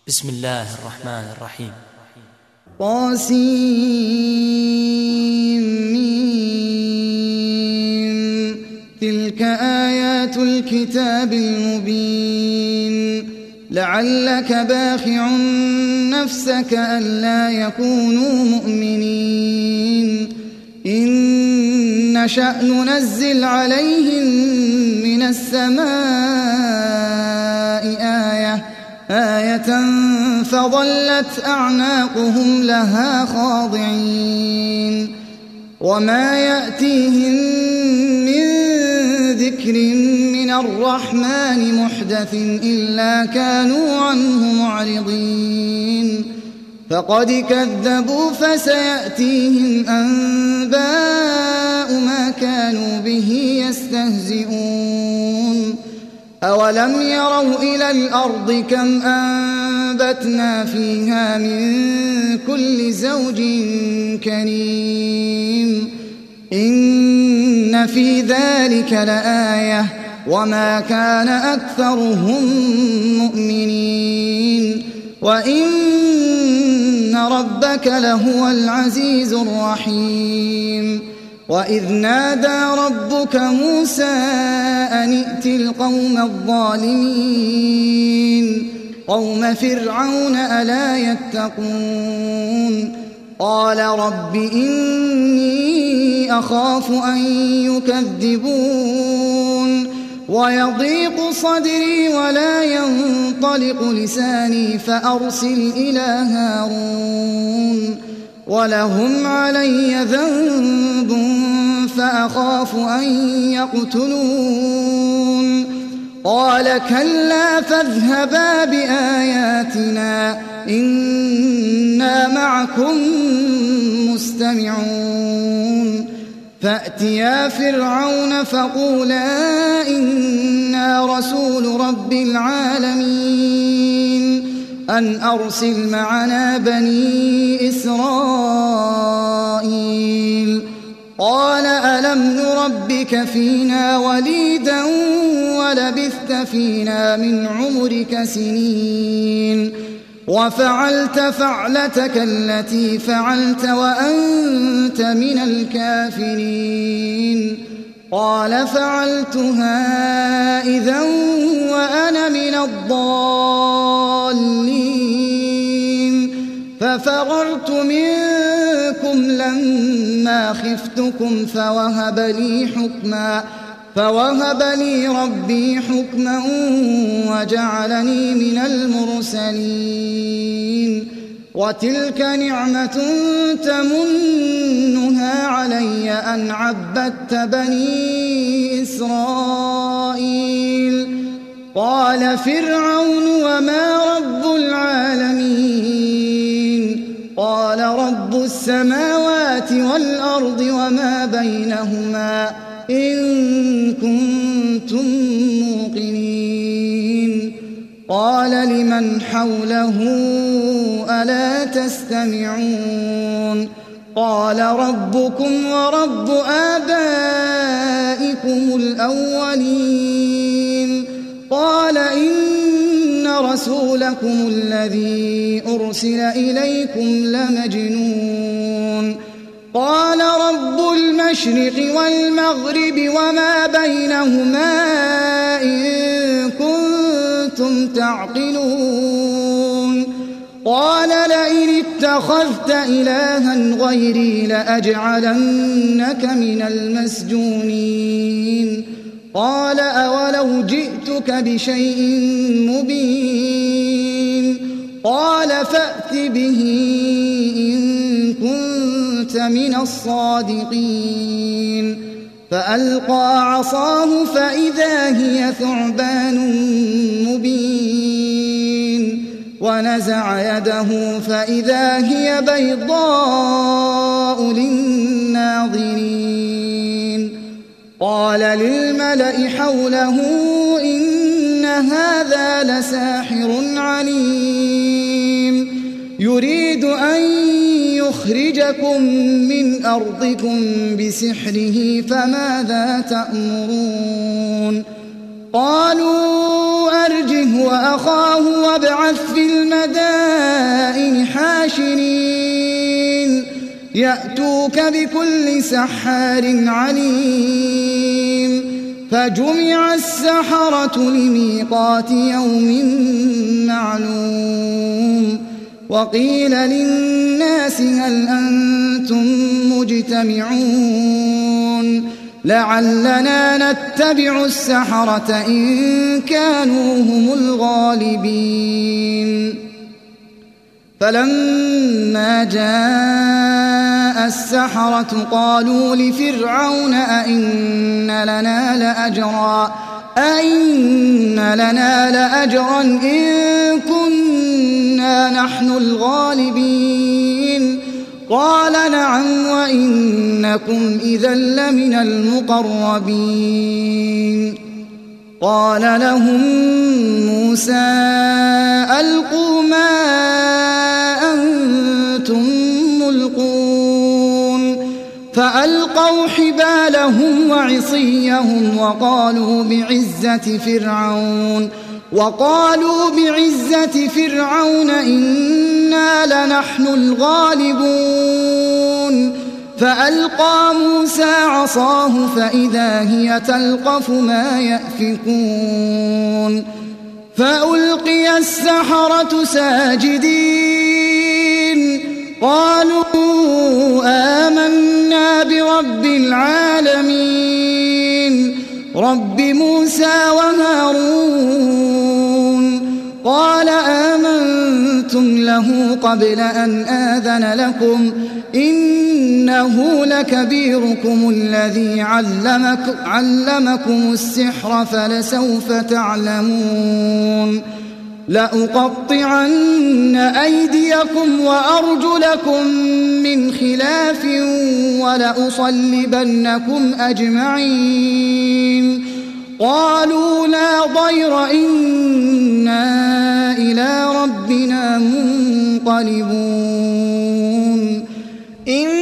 بسم الله الرحمن الرحيم. طاسيم. تلك آيات الكتاب المبين. لعلك باخع نفسك ألا يكونوا مؤمنين. إن نشأ ننزل عليهم من السماء آية فظلت أعناقهم لها خاضعين. وما يأتيهم من ذكر من الرحمن محدث إلا كانوا عنه معرضين. فقد كذبوا فسيأتيهم أنباء ما كانوا به يستهزئون. أولم يروا إلى الأرض كم أنبتنا فيها من كل زوج كريم. إن في ذلك لآية وما كان أكثرهم مؤمنين وإن ربك لهو العزيز الرحيم. وإذ نادى ربك موسى أن ائت القوم الظالمين قوم فرعون ألا يتقون. قال رب إني أخاف أن يكذبون ويضيق صدري ولا ينطلق لساني فأرسل إلى هارون ولهم علي ذنب فأخاف أن يقتلون. قال كلا فاذهبا بآياتنا إنا معكم مستمعون. فأتيا فرعون فقولا إنا رسول رب العالمين أن أرسل معنا بني إسرائيل. قال ألم نربك فينا وليدا ولبثت فينا من عمرك سنين وفعلت فعلتك التي فعلت وأنت من الكافرين. قال فعلتها إذا وأنا من الضالين ففررت منكم لما خفتكم فوهب لي ربي حكما وجعلني من المرسلين. وتلك نعمة تمنها علي أن عبدت بني إسرائيل. قال فرعون وما رب العالمين. قال رب السماوات والأرض وما بينهما إن كنتم موقنين. قال لمن حوله ألا تستمعون. قال ربكم ورب آبائكم الأولين. قال إن رسولكم الذي أرسل إليكم لمجنون. قال رب المشرق والمغرب وما بينهما إن كنتم تعقلون. قال لئن اتخذت إلها غيري لأجعلنك من المسجونين. قال أولو جئتك بشيء مبين. قال فأت به إن كنت من الصادقين. فألقى عصاه فإذا هي ثعبان مبين ونزع يده فإذا هي بيضاء للناظرين. قال للملأ حوله إن هذا لساحر عليم يريد أن يخرجكم من أرضكم بسحره فماذا تأمرون. قالوا أرجه وأخاه وابعث في المدائن حاشرين يأتوك بكل سحار عليم فجمع السحرة لميقات يوم معلوم وقيل للناس هل أنتم مجتمعون لعلنا نتبع السحرة إن كانوا هم الغالبين فلما جاء السحرة قالوا لفرعون أئن لنا لأجرا إن كنا نحن الغالبين قال نعم وإنكم إذا لمن المقربين قال لهم موسى ألقوا ما أنتم ملقون فألقوا حبالهم وعصيهم وقالوا بعزة فرعون إنا لنحن الغالبون فألقى موسى عصاه فإذا هي تلقف ما يأفكون فألقي السحرة ساجدين قالوا آمنا برب العالمين رب موسى وهارون قال آمنتم له قبل أن آذن لكم إنه لكبيركم الذي علمكم السحر فلسوف تعلمون لأقطعن أيديكم وأرجلكم من خلاف ولأصلبنكم أجمعين قالوا لا ضير إنا إلى ربنا منقلبون